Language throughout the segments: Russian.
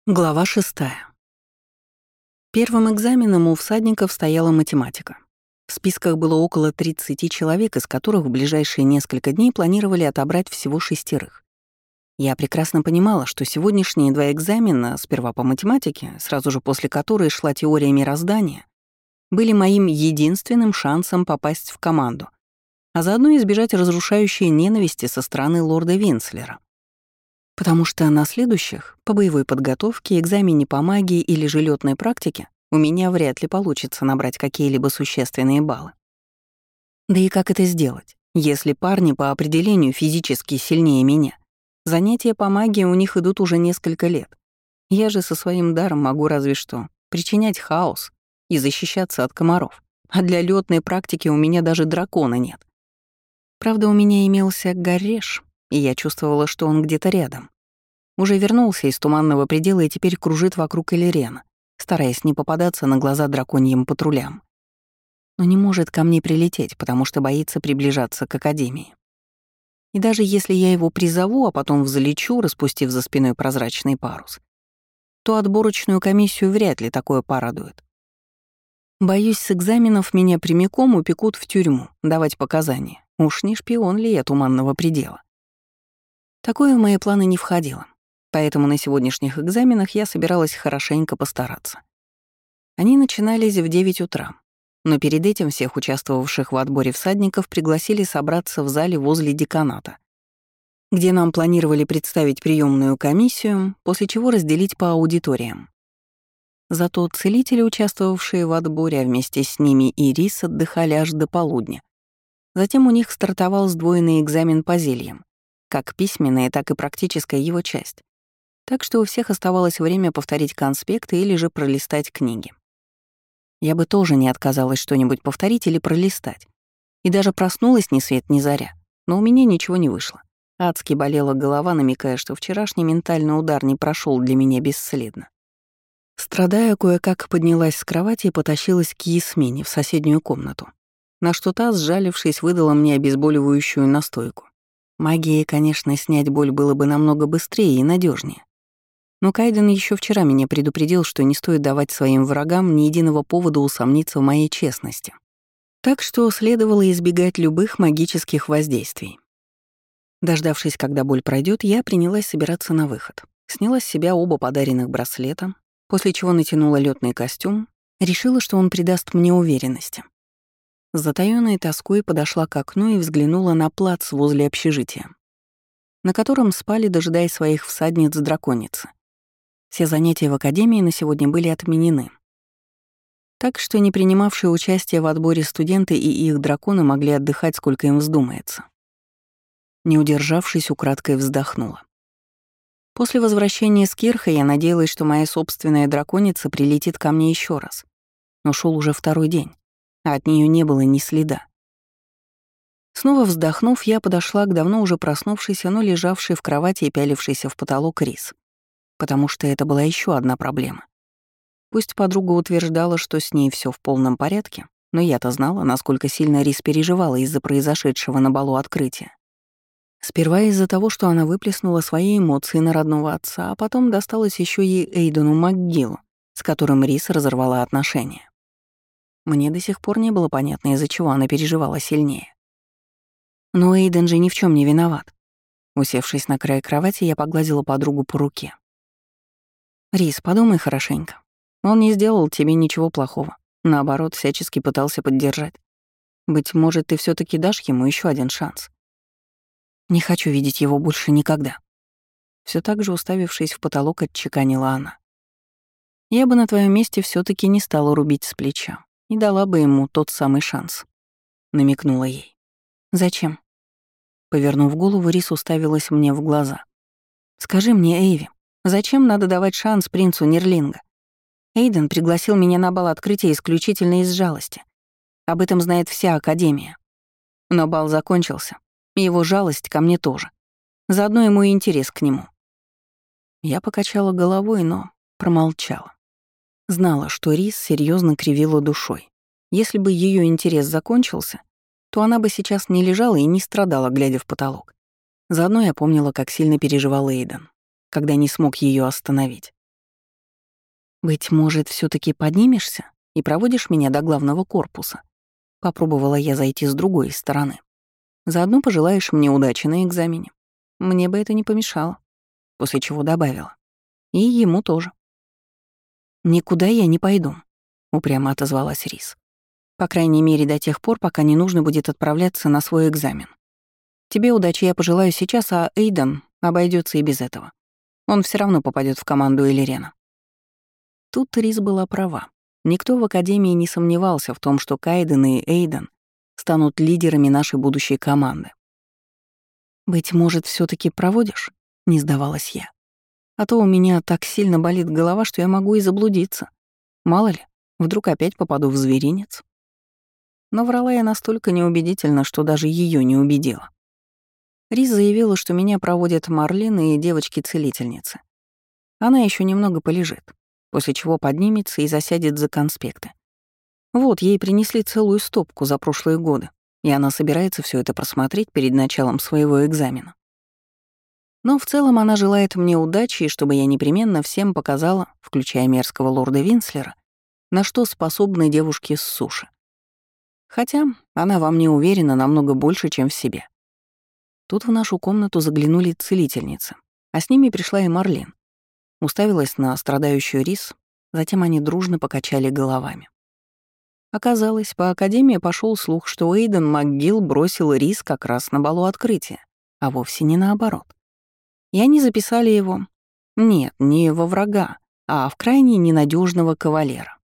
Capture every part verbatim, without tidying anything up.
Глава шестая. Первым экзаменом у всадников стояла математика. В списках было около тридцати человек, из которых в ближайшие несколько дней планировали отобрать всего шестерых. Я прекрасно понимала, что сегодняшние два экзамена, сперва по математике, сразу же после которой шла теория мироздания, были моим единственным шансом попасть в команду, а заодно избежать разрушающей ненависти со стороны лорда Винслера. Потому что на следующих, по боевой подготовке, экзамене по магии или же лётной практике, у меня вряд ли получится набрать какие-либо существенные баллы. Да и как это сделать, если парни по определению физически сильнее меня? Занятия по магии у них идут уже несколько лет. Я же со своим даром могу разве что причинять хаос и защищаться от комаров. А для лётной практики у меня даже дракона нет. Правда, у меня имелся Гареш, и я чувствовала, что он где-то рядом. Уже вернулся из туманного предела и теперь кружит вокруг Элерена, стараясь не попадаться на глаза драконьим патрулям. Но не может ко мне прилететь, потому что боится приближаться к Академии. И даже если я его призову, а потом взлечу, распустив за спиной прозрачный парус, то отборочную комиссию вряд ли такое порадует. Боюсь, с экзаменов меня прямиком упекут в тюрьму, давать показания. Уж не шпион ли я туманного предела? Такое в мои планы не входило, поэтому на сегодняшних экзаменах я собиралась хорошенько постараться. Они начинались в девять утра, но перед этим всех участвовавших в отборе всадников пригласили собраться в зале возле деканата, где нам планировали представить приемную комиссию, после чего разделить по аудиториям. Зато целители, участвовавшие в отборе, а вместе с ними и Рис, отдыхали аж до полудня. Затем у них стартовал сдвоенный экзамен по зельям, как письменная, так и практическая его часть. Так что у всех оставалось время повторить конспекты или же пролистать книги. Я бы тоже не отказалась что-нибудь повторить или пролистать. И даже проснулась ни свет ни заря. Но у меня ничего не вышло. Адски болела голова, намекая, что вчерашний ментальный удар не прошел для меня бесследно. Страдая, кое-как поднялась с кровати и потащилась к Ясмине в соседнюю комнату, на что та, сжалившись, выдала мне обезболивающую настойку. Магией, конечно, снять боль было бы намного быстрее и надежнее. Но Кайден еще вчера меня предупредил, что не стоит давать своим врагам ни единого повода усомниться в моей честности. Так что следовало избегать любых магических воздействий. Дождавшись, когда боль пройдет, я принялась собираться на выход. Сняла с себя оба подаренных браслета, после чего натянула лётный костюм, решила, что он придаст мне уверенности. С затаённой тоской подошла к окну и взглянула на плац возле общежития, на котором спали, дожидаясь своих всадниц-драконицы. Все занятия в академии на сегодня были отменены. Так что не принимавшие участие в отборе студенты и их драконы могли отдыхать, сколько им вздумается. Не удержавшись, украдкой вздохнула. После возвращения с Кирха я надеялась, что моя собственная драконица прилетит ко мне еще раз. Но шел уже второй день, а от нее не было ни следа. Снова вздохнув, я подошла к давно уже проснувшейся, но лежавшей в кровати и пялившейся в потолок Рис. Потому что это была еще одна проблема. Пусть подруга утверждала, что с ней все в полном порядке, но я-то знала, насколько сильно Рис переживала из-за произошедшего на балу открытия. Сперва из-за того, что она выплеснула свои эмоции на родного отца, а потом досталось еще и Эйдену МакГиллу, с которым Рис разорвала отношения. Мне до сих пор не было понятно, из-за чего она переживала сильнее. Но Эйден же ни в чем не виноват. Усевшись на край кровати, я погладила подругу по руке. «Рис, подумай хорошенько. Он не сделал тебе ничего плохого. Наоборот, всячески пытался поддержать. Быть может, ты все таки дашь ему еще один шанс. Не хочу видеть его больше никогда». Все так же, уставившись в потолок, отчеканила она. «Я бы на твоем месте все таки не стала рубить с плеча и дала бы ему тот самый шанс», — намекнула ей. «Зачем?» Повернув голову, Рис уставилась мне в глаза. «Скажи мне, Эйви, зачем надо давать шанс принцу Нерлинга? Эйден пригласил меня на бал открытия исключительно из жалости. Об этом знает вся Академия. Но бал закончился, и его жалость ко мне тоже. Заодно и мой интерес к нему». Я покачала головой, но промолчала. Знала, что Рис серьезно кривила душой. Если бы ее интерес закончился, то она бы сейчас не лежала и не страдала, глядя в потолок. Заодно я помнила, как сильно переживал Эйден, когда не смог ее остановить. «Быть может, все таки поднимешься и проводишь меня до главного корпуса?» Попробовала я зайти с другой стороны. «Заодно пожелаешь мне удачи на экзамене. Мне бы это не помешало». После чего добавила. «И ему тоже». «Никуда я не пойду», — упрямо отозвалась Рис. «По крайней мере, до тех пор, пока не нужно будет отправляться на свой экзамен. Тебе удачи я пожелаю сейчас, а Эйден обойдется и без этого. Он все равно попадет в команду Элирена». Тут Рис была права. Никто в Академии не сомневался в том, что Кайден и Эйден станут лидерами нашей будущей команды. «Быть может, все таки проводишь?» — не сдавалась я. «А то у меня так сильно болит голова, что я могу и заблудиться. Мало ли, вдруг опять попаду в зверинец». Но врала я настолько неубедительно, что даже ее не убедила. Рис заявила, что меня проводят Марлин и девочки-целительницы. Она еще немного полежит, после чего поднимется и засядет за конспекты. Вот, ей принесли целую стопку за прошлые годы, и она собирается все это просмотреть перед началом своего экзамена. Но в целом она желает мне удачи, и чтобы я непременно всем показала, включая мерзкого лорда Винслера, на что способны девушки с суши. Хотя она во мне уверена намного больше, чем в себе. Тут в нашу комнату заглянули целительницы, а с ними пришла и Марлин. Уставилась на страдающую Рис, затем они дружно покачали головами. Оказалось, по Академии пошел слух, что Эйден МакГилл бросил Рис как раз на балу открытия, а вовсе не наоборот. И они записали его, нет, не во врага, а в крайне ненадежного кавалера.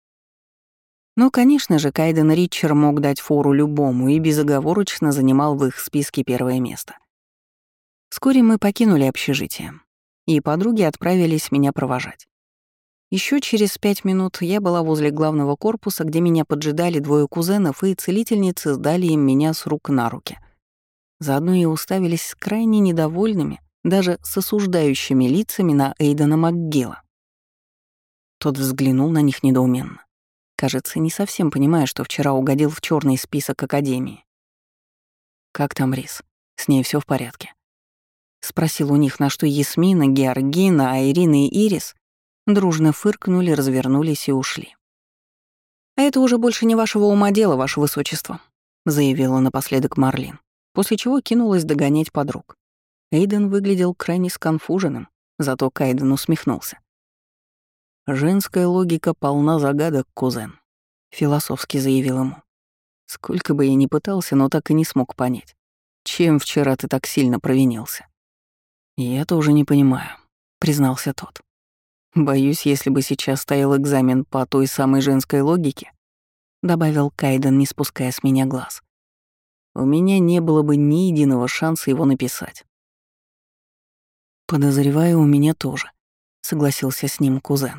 Но, конечно же, Кайден Ритчер мог дать фору любому и безоговорочно занимал в их списке первое место. Вскоре мы покинули общежитие, и подруги отправились меня провожать. Еще через пять минут я была возле главного корпуса, где меня поджидали двое кузенов, и целительницы сдали им меня с рук на руки. Заодно и уставились с крайне недовольными, даже с осуждающими лицами на Эйдена МакГилла. Тот взглянул на них недоуменно. Кажется, не совсем понимая, что вчера угодил в черный список Академии. «Как там Рис? С ней все в порядке?» Спросил у них, на что Ясмина, Георгина, Айрина и Ирис дружно фыркнули, развернулись и ушли. «А это уже больше не вашего ума дело, ваше высочество», заявила напоследок Марлин, после чего кинулась догонять подруг. Эйден выглядел крайне сконфуженным, зато Кайден усмехнулся. «Женская логика полна загадок, кузен», — философски заявил ему. «Сколько бы я ни пытался, но так и не смог понять, чем вчера ты так сильно провинился». «Я тоже не понимаю», — признался тот. «Боюсь, если бы сейчас стоял экзамен по той самой женской логике», — добавил Кайден, не спуская с меня глаз, «у меня не было бы ни единого шанса его написать». «Подозреваю, у меня тоже», — согласился с ним кузен.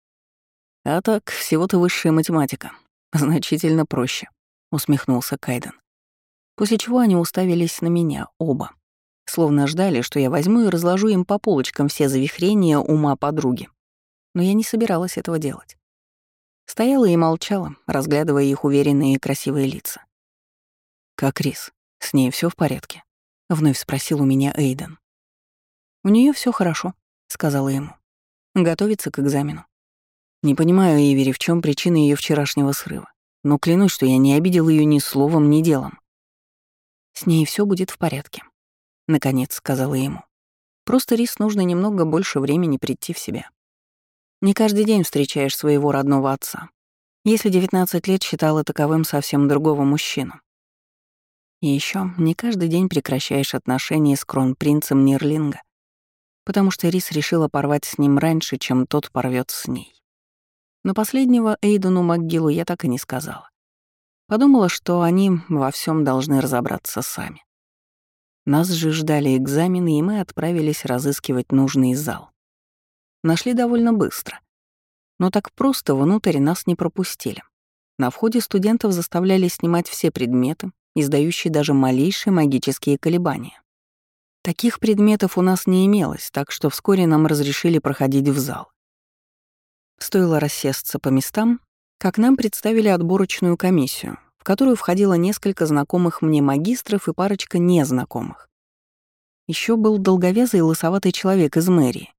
«А так, всего-то высшая математика. Значительно проще», — усмехнулся Кайден. После чего они уставились на меня, оба. Словно ждали, что я возьму и разложу им по полочкам все завихрения ума подруги. Но я не собиралась этого делать. Стояла и молчала, разглядывая их уверенные и красивые лица. «Как Рис? С ней все в порядке?» — вновь спросил у меня Эйден. «У нее все хорошо», — сказала ему. «Готовится к экзамену. Не понимаю, Эйвери, в чем причина ее вчерашнего срыва, но клянусь, что я не обидел ее ни словом, ни делом. С ней все будет в порядке», — наконец сказала ему. «Просто Рис нужно немного больше времени прийти в себя. Не каждый день встречаешь своего родного отца, если девятнадцать лет считала таковым совсем другого мужчину. И еще не каждый день прекращаешь отношения с кронпринцем Нирлинга, потому что Рис решила порвать с ним раньше, чем тот порвет с ней. Но последнего Эйдену МакГиллу я так и не сказала. Подумала, что они во всем должны разобраться сами. Нас же ждали экзамены, и мы отправились разыскивать нужный зал. Нашли довольно быстро. Но так просто внутрь нас не пропустили. На входе студентов заставляли снимать все предметы, издающие даже малейшие магические колебания. Таких предметов у нас не имелось, так что вскоре нам разрешили проходить в зал. Стоило рассесться по местам, как нам представили отборочную комиссию, в которую входило несколько знакомых мне магистров и парочка незнакомых. Еще был долговязый и лысоватый человек из мэрии,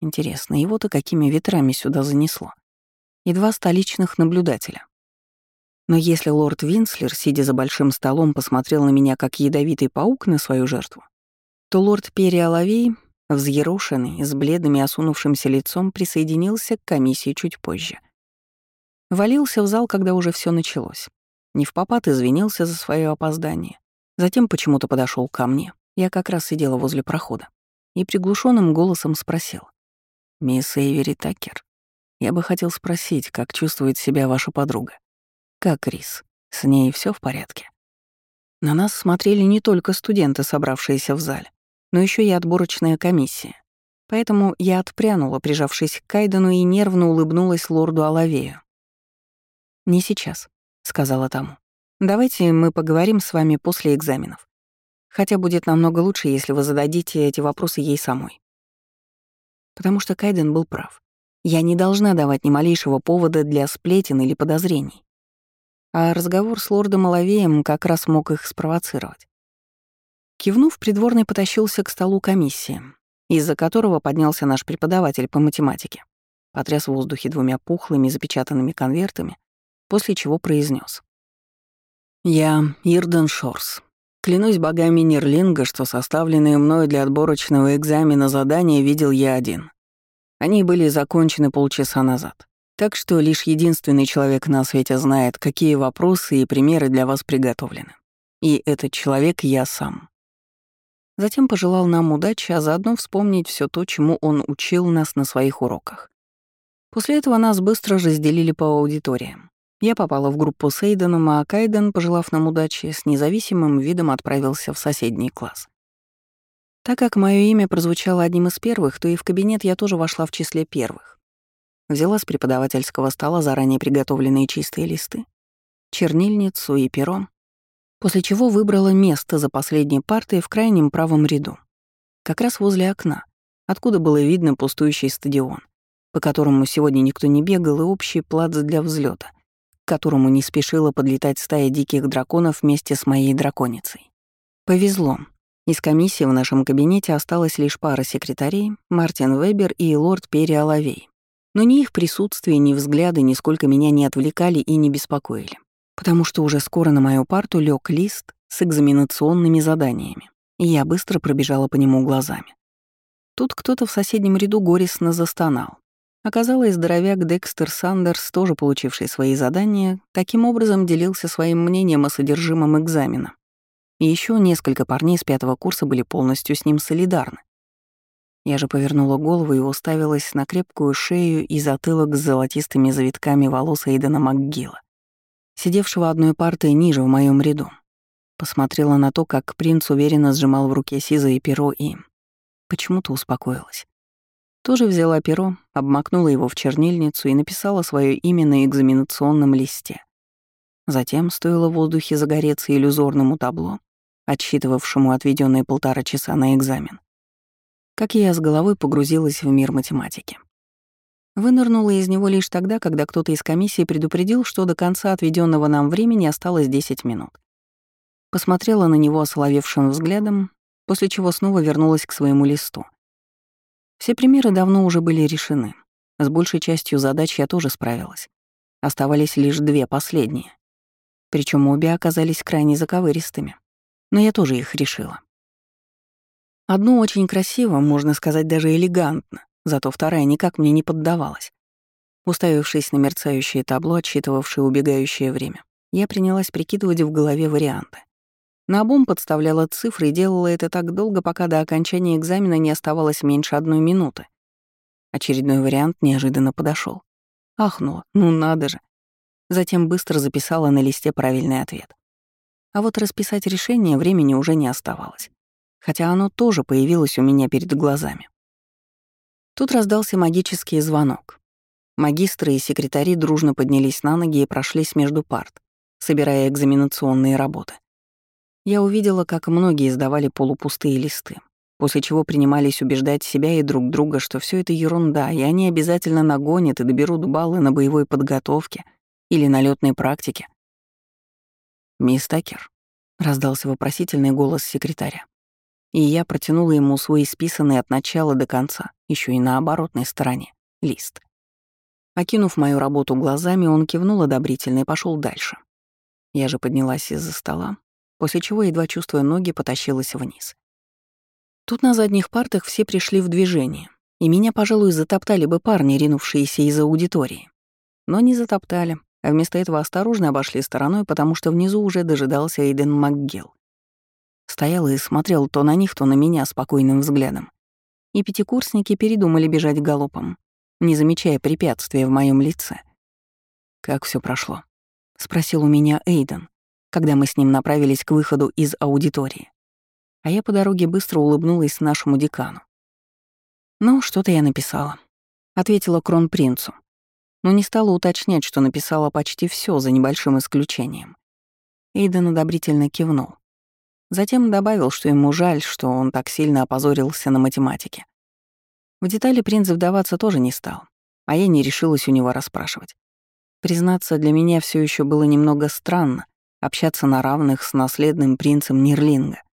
Интересно, его-то какими ветрами сюда занесло? И два столичных наблюдателя. Но если лорд Винслер, сидя за большим столом, посмотрел на меня как ядовитый паук на свою жертву, то лорд Перри Оловей, взъерошенный, с бледным и осунувшимся лицом, присоединился к комиссии чуть позже. Валился в зал, когда уже все началось. Невпопад извинился за свое опоздание. Затем почему-то подошел ко мне. Я как раз сидела возле прохода. И приглушенным голосом спросил. «Мисс Эйвери Такер, я бы хотел спросить, как чувствует себя ваша подруга? Как Рис? С ней все в порядке?» На нас смотрели не только студенты, собравшиеся в зале, но еще и отборочная комиссия. Поэтому я отпрянула, прижавшись к Кайдену, и нервно улыбнулась лорду Оловею. «Не сейчас», — сказала тому. «Давайте мы поговорим с вами после экзаменов. Хотя будет намного лучше, если вы зададите эти вопросы ей самой». Потому что Кайден был прав. Я не должна давать ни малейшего повода для сплетен или подозрений. А разговор с лордом Оловеем как раз мог их спровоцировать. Кивнув, придворный потащился к столу комиссии, из-за которого поднялся наш преподаватель по математике, потряс в воздухе двумя пухлыми запечатанными конвертами, после чего произнес: «Я Ирден Шорс. Клянусь богами Нерлинга, что составленные мною для отборочного экзамена задания видел я один. Они были закончены полчаса назад. Так что лишь единственный человек на свете знает, какие вопросы и примеры для вас приготовлены. И этот человек я сам». Затем пожелал нам удачи, а заодно вспомнить все то, чему он учил нас на своих уроках. После этого нас быстро разделили по аудиториям. Я попала в группу с Эйденом, а Кайден, пожелав нам удачи, с независимым видом отправился в соседний класс. Так как мое имя прозвучало одним из первых, то и в кабинет я тоже вошла в числе первых. Взяла с преподавательского стола заранее приготовленные чистые листы, чернильницу и перо, после чего выбрала место за последней партой в крайнем правом ряду, как раз возле окна, откуда было видно пустующий стадион, по которому сегодня никто не бегал, и общий плац для взлета, к которому не спешила подлетать стая диких драконов вместе с моей драконицей. Повезло. Из комиссии в нашем кабинете осталась лишь пара секретарей, Мартин Вебер и лорд Перри Оловей. Но ни их присутствие, ни взгляды нисколько меня не отвлекали и не беспокоили, потому что уже скоро на мою парту лег лист с экзаменационными заданиями, и я быстро пробежала по нему глазами. Тут кто-то в соседнем ряду горестно застонал. Оказалось, здоровяк Декстер Сандерс, тоже получивший свои задания, таким образом делился своим мнением о содержимом экзамена. И еще несколько парней с пятого курса были полностью с ним солидарны. Я же повернула голову и уставилась на крепкую шею и затылок с золотистыми завитками волос Эйдена МакГилла, сидевшего одной партой ниже в моем ряду. Посмотрела на то, как принц уверенно сжимал в руке сизое перо, и почему-то успокоилась. Тоже взяла перо, обмакнула его в чернильницу и написала свое имя на экзаменационном листе. Затем, стоило в воздухе загореться иллюзорному табло, отсчитывавшему отведенные полтора часа на экзамен, как я с головой погрузилась в мир математики. Вынырнула из него лишь тогда, когда кто-то из комиссии предупредил, что до конца отведенного нам времени осталось десять минут. Посмотрела на него осоловевшим взглядом, после чего снова вернулась к своему листу. Все примеры давно уже были решены. С большей частью задач я тоже справилась. Оставались лишь две последние. Причем обе оказались крайне заковыристыми. Но я тоже их решила. Одну очень красиво, можно сказать, даже элегантно, зато вторая никак мне не поддавалась. Уставившись на мерцающее табло, отсчитывавшее убегающее время, я принялась прикидывать в голове варианты. Наобум подставляла цифры и делала это так долго, пока до окончания экзамена не оставалось меньше одной минуты. Очередной вариант неожиданно подошел. Ахнула, ну надо же. Затем быстро записала на листе правильный ответ. А вот расписать решение времени уже не оставалось, хотя оно тоже появилось у меня перед глазами. Тут раздался магический звонок. Магистры и секретари дружно поднялись на ноги и прошлись между парт, собирая экзаменационные работы. Я увидела, как многие сдавали полупустые листы, после чего принимались убеждать себя и друг друга, что все это ерунда, и они обязательно нагонят и доберут баллы на боевой подготовке или на лётной практике. «Мисс Такер», — раздался вопросительный голос секретаря. и я протянула ему свой исписанный от начала до конца, еще и на оборотной стороне, лист. Окинув мою работу глазами, он кивнул одобрительно и пошел дальше. Я же поднялась из-за стола, после чего, едва чувствуя ноги, потащилась вниз. Тут на задних партах все пришли в движение, и меня, пожалуй, затоптали бы парни, ринувшиеся из аудитории. Но не затоптали, а вместо этого осторожно обошли стороной, потому что внизу уже дожидался Эйден МакГилл. Стоял и смотрел то на них, то на меня спокойным взглядом. И пятикурсники передумали бежать галопом, не замечая препятствия в моем лице. «Как все прошло?» — спросил у меня Эйден, когда мы с ним направились к выходу из аудитории. А я по дороге быстро улыбнулась нашему декану. «Ну, что-то я написала», — ответила кронпринцу, но не стала уточнять, что написала почти все за небольшим исключением. Эйден одобрительно кивнул. Затем добавил, что ему жаль, что он так сильно опозорился на математике. В детали принц вдаваться тоже не стал, а я не решилась у него расспрашивать. Признаться, для меня все еще было немного странно общаться на равных с наследным принцем Нирлинга.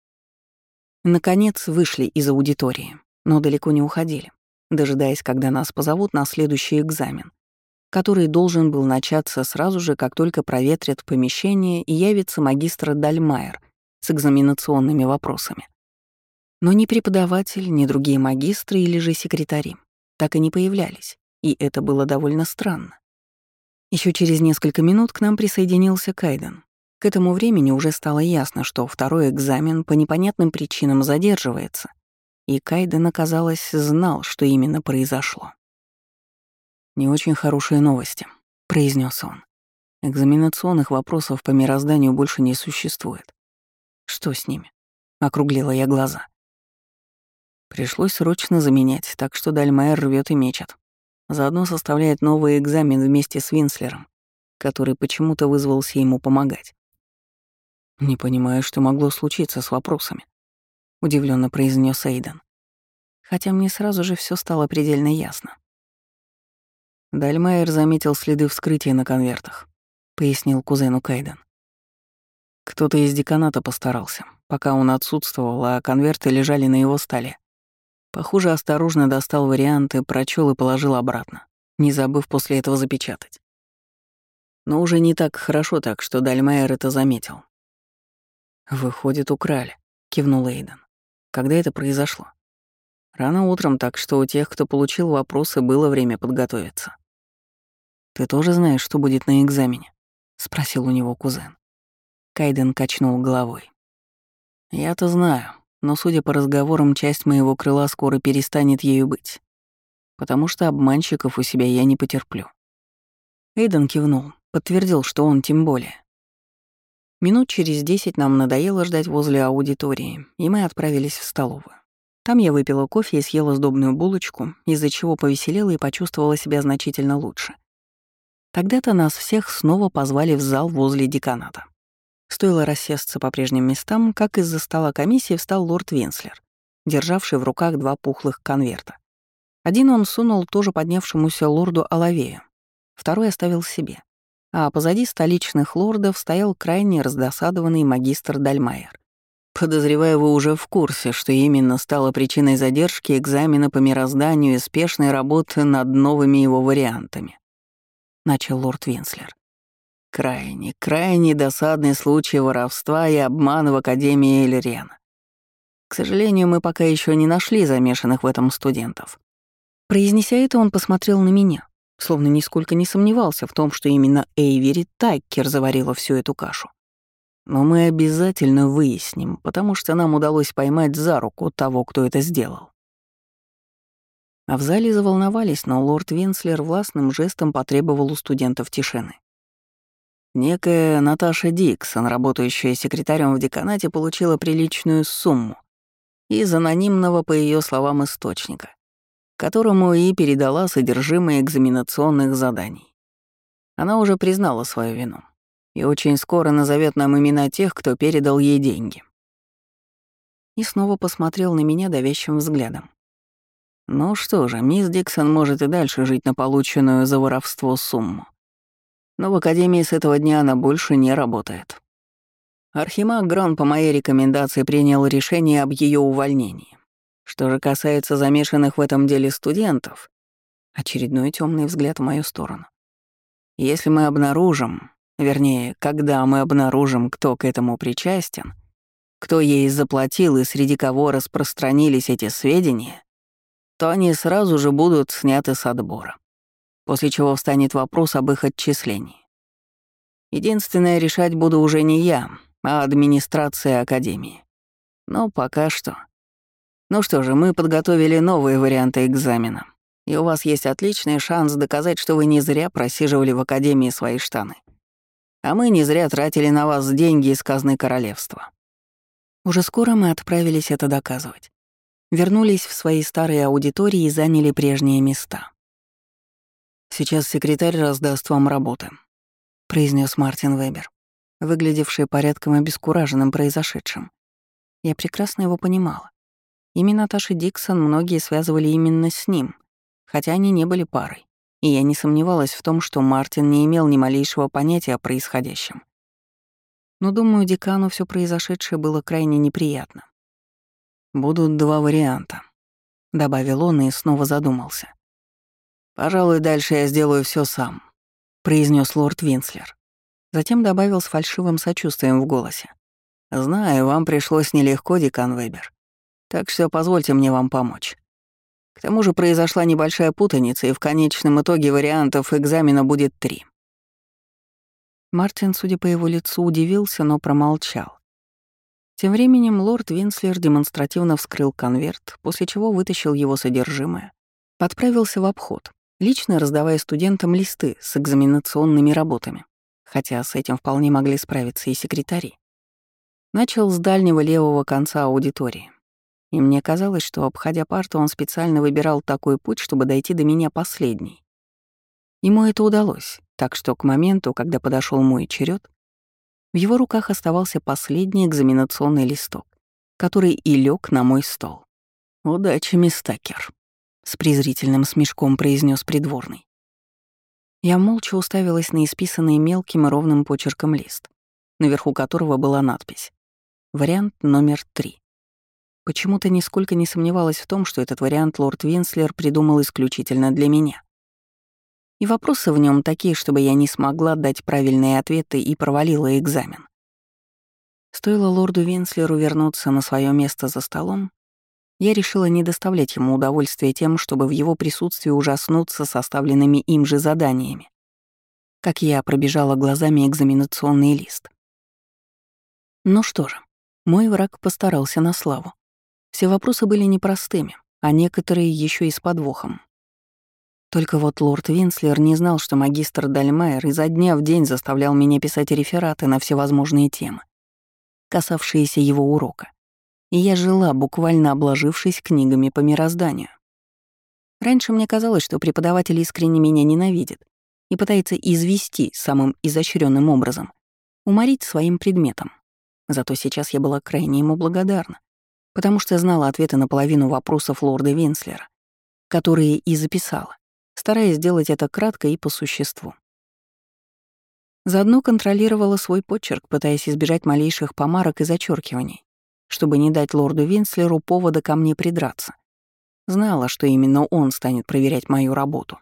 Наконец вышли из аудитории, но далеко не уходили, дожидаясь, когда нас позовут на следующий экзамен, который должен был начаться сразу же, как только проветрят помещение и явится магистр Дальмайер с экзаменационными вопросами. Но ни преподаватель, ни другие магистры или же секретари так и не появлялись, и это было довольно странно. Еще через несколько минут к нам присоединился Кайден. К этому времени уже стало ясно, что второй экзамен по непонятным причинам задерживается, и Кайден, оказалось, знал, что именно произошло. «Не очень хорошие новости», — произнес он. «Экзаменационных вопросов по мирозданию больше не существует». «Что с ними?» — округлила я глаза. Пришлось срочно заменять, так что Дальмайер рвет и мечет. Заодно составляет новый экзамен вместе с Винслером, который почему-то вызвался ему помогать. «Не понимаю, что могло случиться с вопросами», — удивленно произнес Эйден. Хотя мне сразу же все стало предельно ясно. Дальмайер заметил следы вскрытия на конвертах, пояснил кузену Кайден. Кто-то из деканата постарался, пока он отсутствовал, а конверты лежали на его столе. Похоже, осторожно достал варианты, прочел и положил обратно, не забыв после этого запечатать. Но уже не так хорошо, так что Дальмайер это заметил. «Выходит, украли», — кивнул Эйден. «Когда это произошло?» «Рано утром, так что у тех, кто получил вопросы, было время подготовиться». «Ты тоже знаешь, что будет на экзамене?» — спросил у него кузен. Кайден качнул головой. «Я-то знаю, но, судя по разговорам, часть моего крыла скоро перестанет ею быть, потому что обманщиков у себя я не потерплю». Эйден кивнул, подтвердил, что он тем более. Минут через десять нам надоело ждать возле аудитории, и мы отправились в столовую. Там я выпила кофе и съела сдобную булочку, из-за чего повеселела и почувствовала себя значительно лучше. Тогда-то нас всех снова позвали в зал возле деканата. Стоило рассесться по прежним местам, как из-за стола комиссии встал лорд Винслер, державший в руках два пухлых конверта. Один он сунул тоже поднявшемуся лорду Алавею, второй оставил себе. А позади столичных лордов стоял крайне раздосадованный магистр Дальмайер. «Подозреваю, вы уже в курсе, что именно стало причиной задержки экзамена по мирозданию и спешной работы над новыми его вариантами», — начал лорд Винслер. «Крайне, крайне досадный случай воровства и обмана в Академии Эльрена. К сожалению, мы пока еще не нашли замешанных в этом студентов». Произнеся это, он посмотрел на меня, словно нисколько не сомневался в том, что именно Эйвери Таккер заварила всю эту кашу. «Но мы обязательно выясним, потому что нам удалось поймать за руку того, кто это сделал». А в зале заволновались, но лорд Винслер властным жестом потребовал у студентов тишины. Некая Наташа Диксон, работающая секретарем в деканате, получила приличную сумму из анонимного, по ее словам, источника, которому и передала содержимое экзаменационных заданий. Она уже признала свою вину и очень скоро назовет нам имена тех, кто передал ей деньги. И снова посмотрел на меня давящим взглядом. Ну что же, мисс Диксон может и дальше жить на полученную за воровство сумму. Но в Академии с этого дня она больше не работает. Архимаг Грон по моей рекомендации принял решение об ее увольнении. Что же касается замешанных в этом деле студентов, очередной темный взгляд в мою сторону. Если мы обнаружим, вернее, когда мы обнаружим, кто к этому причастен, кто ей заплатил и среди кого распространились эти сведения, то они сразу же будут сняты с отбора, после чего встанет вопрос об их отчислении. Единственное, решать буду уже не я, а администрация Академии. Но пока что. Ну что же, мы подготовили новые варианты экзамена, и у вас есть отличный шанс доказать, что вы не зря просиживали в Академии свои штаны. А мы не зря тратили на вас деньги из казны королевства. Уже скоро мы отправились это доказывать. Вернулись в свои старые аудитории и заняли прежние места. «Сейчас секретарь раздаст вам работы», — произнес Мартин Вебер, выглядевший порядком обескураженным произошедшим. Я прекрасно его понимала. Именно Наташи Диксон многие связывали именно с ним, хотя они не были парой, и я не сомневалась в том, что Мартин не имел ни малейшего понятия о происходящем. Но, думаю, декану все произошедшее было крайне неприятно. «Будут два варианта», — добавил он и снова задумался. «Пожалуй, дальше я сделаю все сам», — произнес лорд Винслер. Затем добавил с фальшивым сочувствием в голосе. «Знаю, вам пришлось нелегко, декан Вебер, так что позвольте мне вам помочь. К тому же произошла небольшая путаница, и в конечном итоге вариантов экзамена будет три». Мартин, судя по его лицу, удивился, но промолчал. Тем временем лорд Винслер демонстративно вскрыл конверт, после чего вытащил его содержимое, отправился в обход, лично раздавая студентам листы с экзаменационными работами, хотя с этим вполне могли справиться и секретари. Начал с дальнего левого конца аудитории, и мне казалось, что, обходя парту, он специально выбирал такой путь, чтобы дойти до меня последней. Ему это удалось, так что к моменту, когда подошел мой черед, в его руках оставался последний экзаменационный листок, который и лег на мой стол. «Удачи, мисс Такер», — с презрительным смешком произнес придворный. Я молча уставилась на исписанный мелким и ровным почерком лист, наверху которого была надпись «Вариант номер три». Почему-то нисколько не сомневалась в том, что этот вариант лорд Винслер придумал исключительно для меня. И вопросы в нем такие, чтобы я не смогла дать правильные ответы и провалила экзамен. Стоило лорду Винслеру вернуться на свое место за столом, я решила не доставлять ему удовольствия тем, чтобы в его присутствии ужаснуться составленными им же заданиями. Как я пробежала глазами экзаменационный лист. Ну что же, мой враг постарался на славу. Все вопросы были непростыми, а некоторые еще и с подвохом. Только вот лорд Винслер не знал, что магистр Дальмайер изо дня в день заставлял меня писать рефераты на всевозможные темы, касавшиеся его урока. И я жила, буквально обложившись книгами по мирозданию. Раньше мне казалось, что преподаватель искренне меня ненавидит и пытается извести самым изощренным образом, уморить своим предметом. Зато сейчас я была крайне ему благодарна, потому что знала ответы на половину вопросов лорда Винслера, которые и записала, стараясь сделать это кратко и по существу. Заодно контролировала свой почерк, пытаясь избежать малейших помарок и зачеркиваний, чтобы не дать лорду Винслеру повода ко мне придраться. Знала, что именно он станет проверять мою работу.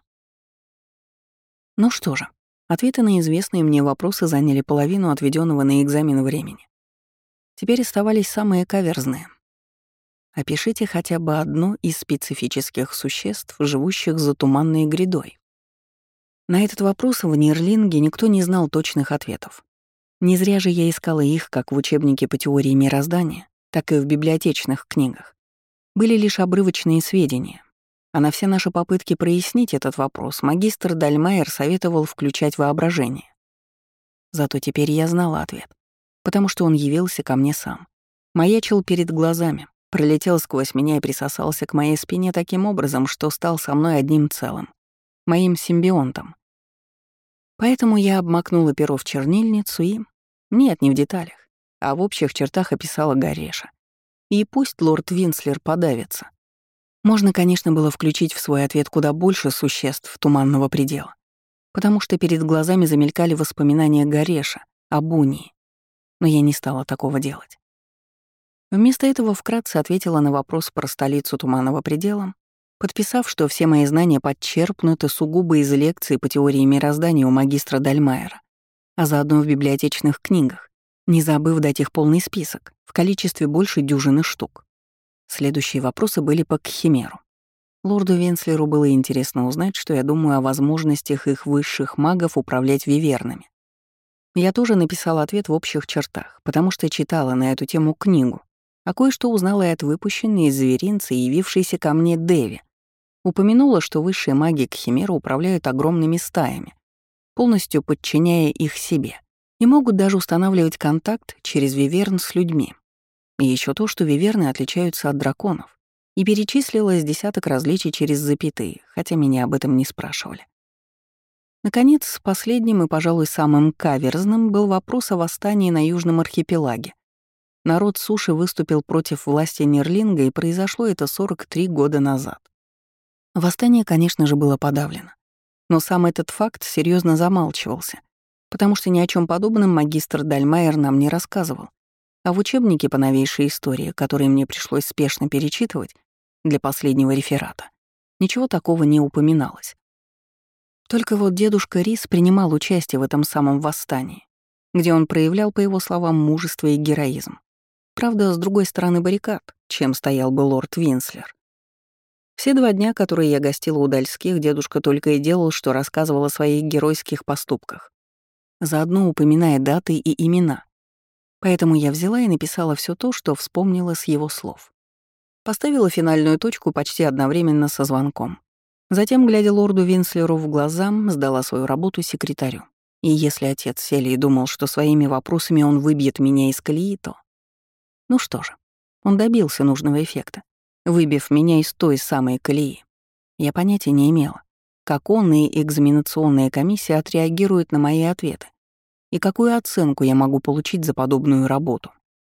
Ну что же, ответы на известные мне вопросы заняли половину отведенного на экзамен времени. Теперь оставались самые каверзные. Опишите хотя бы одно из специфических существ, живущих за туманной грядой. На этот вопрос в Нирлинге никто не знал точных ответов. Не зря же я искала их как в учебнике по теории мироздания, так и в библиотечных книгах. Были лишь обрывочные сведения. А на все наши попытки прояснить этот вопрос магистр Дальмайер советовал включать воображение. Зато теперь я знала ответ, потому что он явился ко мне сам. Маячил перед глазами, пролетел сквозь меня и присосался к моей спине таким образом, что стал со мной одним целым, моим симбионтом. Поэтому я обмакнула перо в чернильницу и... Нет, не в деталях, а в общих чертах описала Гареша. И пусть лорд Винслер подавится. Можно, конечно, было включить в свой ответ куда больше существ туманного предела, потому что перед глазами замелькали воспоминания Гареша об Унии. но я не стала такого делать. Вместо этого вкратце ответила на вопрос про столицу Туманного предела, подписав, что все мои знания подчерпнуты сугубо из лекций по теории мироздания у магистра Дальмайера, а заодно в библиотечных книгах, не забыв дать их полный список, в количестве больше дюжины штук. Следующие вопросы были по Кхимеру. Лорду Венслеру было интересно узнать, что я думаю о возможностях их высших магов управлять вивернами. Я тоже написала ответ в общих чертах, потому что читала на эту тему книгу, а кое-что узнала и от выпущенной из зверинца и явившейся ко мне Деви. Упомянула, что высшие маги Кхимеры управляют огромными стаями, полностью подчиняя их себе, и могут даже устанавливать контакт через виверн с людьми. И еще то, что виверны отличаются от драконов, и перечислила с десяток различий через запятые, хотя меня об этом не спрашивали. Наконец, последним и, пожалуй, самым каверзным был вопрос о восстании на Южном архипелаге. Народ суши выступил против власти Нерлинга, и произошло это сорок три года назад. Восстание, конечно же, было подавлено. Но сам этот факт серьезно замалчивался, потому что ни о чем подобном магистр Дальмайер нам не рассказывал. А в учебнике по новейшей истории, который мне пришлось спешно перечитывать для последнего реферата, ничего такого не упоминалось. Только вот дедушка Рис принимал участие в этом самом восстании, где он проявлял, по его словам, мужество и героизм. Правда, с другой стороны баррикад, чем стоял бы лорд Винслер. Все два дня, которые я гостила у Дальских, дедушка только и делал, что рассказывал о своих геройских поступках, заодно упоминая даты и имена. Поэтому я взяла и написала все то, что вспомнила с его слов. Поставила финальную точку почти одновременно со звонком. Затем, глядя лорду Винслеру в глаза, сдала свою работу секретарю. И если отец Селии думал, что своими вопросами он выбьет меня из колеи, то... Ну что же, он добился нужного эффекта, выбив меня из той самой колеи. Я понятия не имела, как он и экзаменационная комиссия отреагируют на мои ответы и какую оценку я могу получить за подобную работу.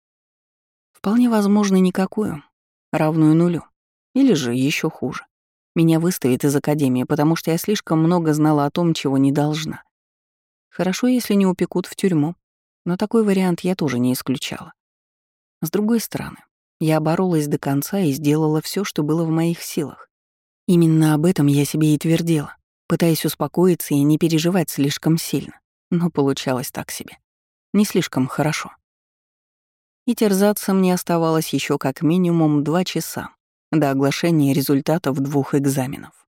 Вполне возможно, никакую, равную нулю, или же еще хуже. Меня выставят из академии, потому что я слишком много знала о том, чего не должна. Хорошо, если не упекут в тюрьму, но такой вариант я тоже не исключала. С другой стороны, я боролась до конца и сделала все, что было в моих силах. Именно об этом я себе и твердила, пытаясь успокоиться и не переживать слишком сильно. Но получалось так себе. Не слишком хорошо. И терзаться мне оставалось еще как минимум два часа до оглашения результатов двух экзаменов.